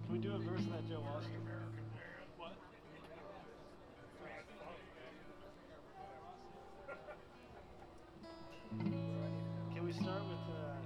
Can we do a verse of that Joe Walsh? What? Can we start with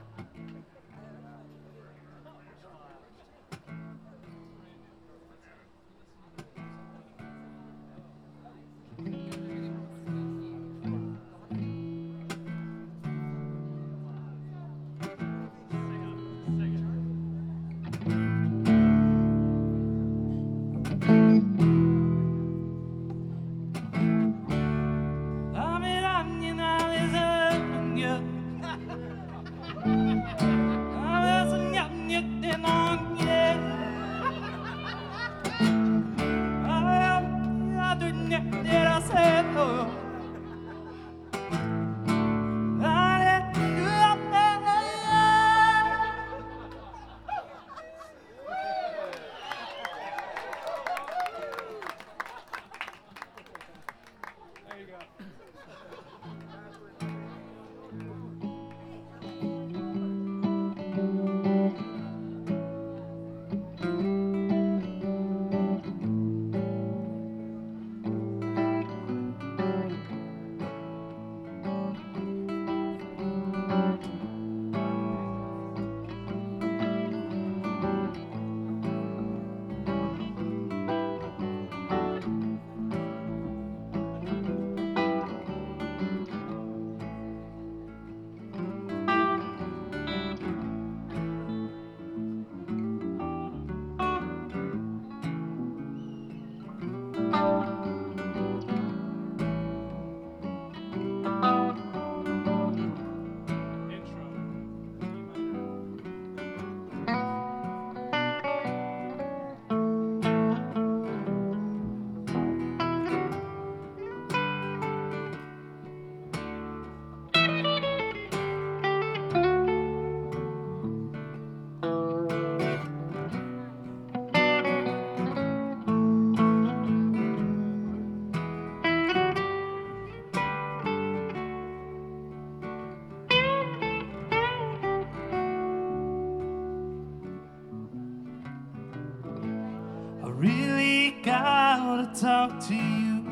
really gotta talk to you.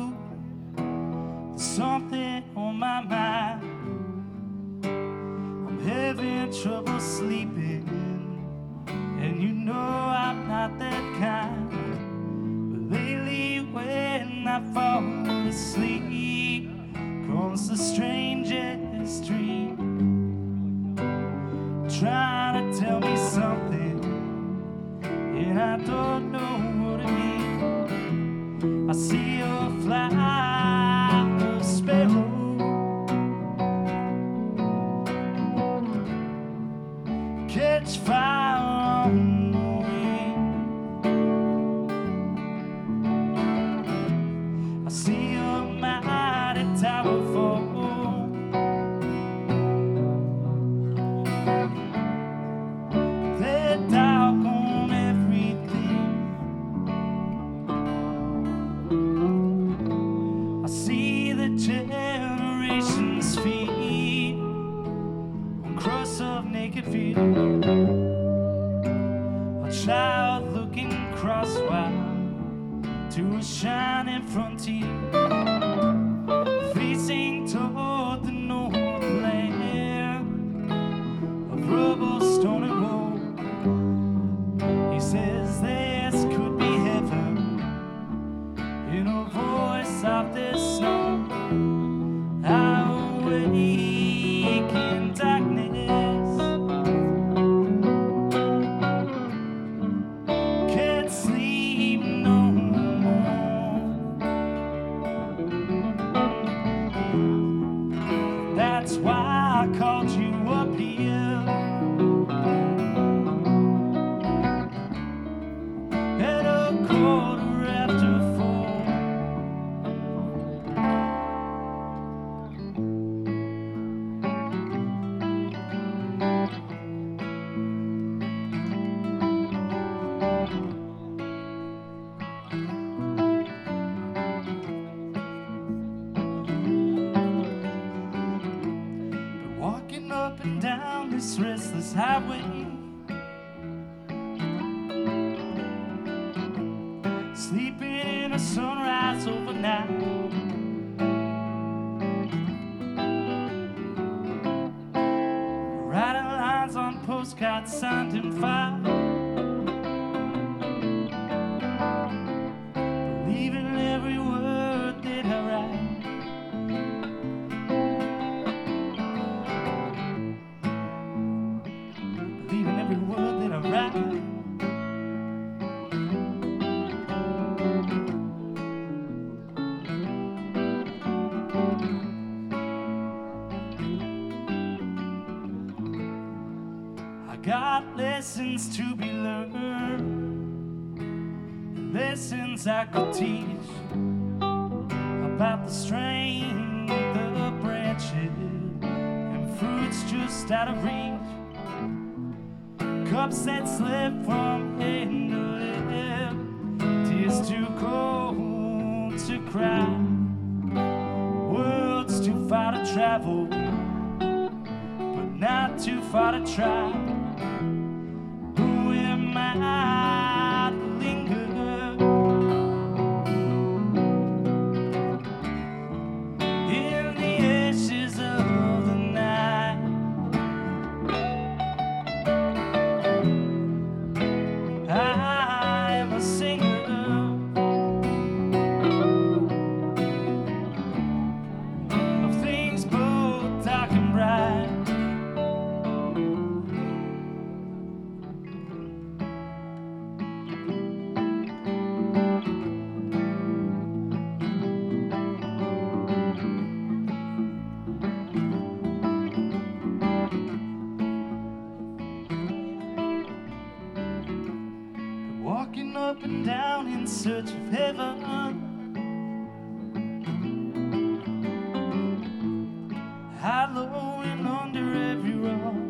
There's something on my mind. I'm having trouble sleeping, and you know I'm not that kind. But lately when I fall asleep comes the strangest dream, trying to tell me something, and I don't know what it means. I see a fly, a sparrow, catch fire on the wing. I see a mighty tower fall. They're dark on everything. I see the generations feed on cross of naked feet. A child looking crosswise to a shining frontier, facing toward the northland of rubble, stone and wool. He says this could be heaven in a voice of the snow. I awake in darkness, can't sleep no more. That's why I called you up here at a 4:15. Walking up and down this restless highway, sleeping in a sunrise overnight. Writing lines on postcards signed in fire. Believing every word that I write. Believing every word that I write. I got lessons to be learned, lessons I could teach about the strength of branches and fruits just out of reach, cups that slip from hand to lip, tears too cold to cry, worlds too far to travel, but not too far to try. Who am I to linger in the ashes of the night? I am a singer of things both dark and bright. Walking up and down in search of heaven, hallowing under every rock,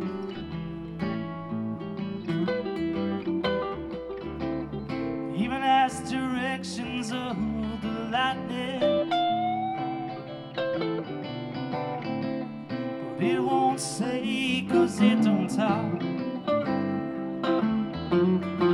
even as directions of the lightning, but it won't say 'cause it don't talk.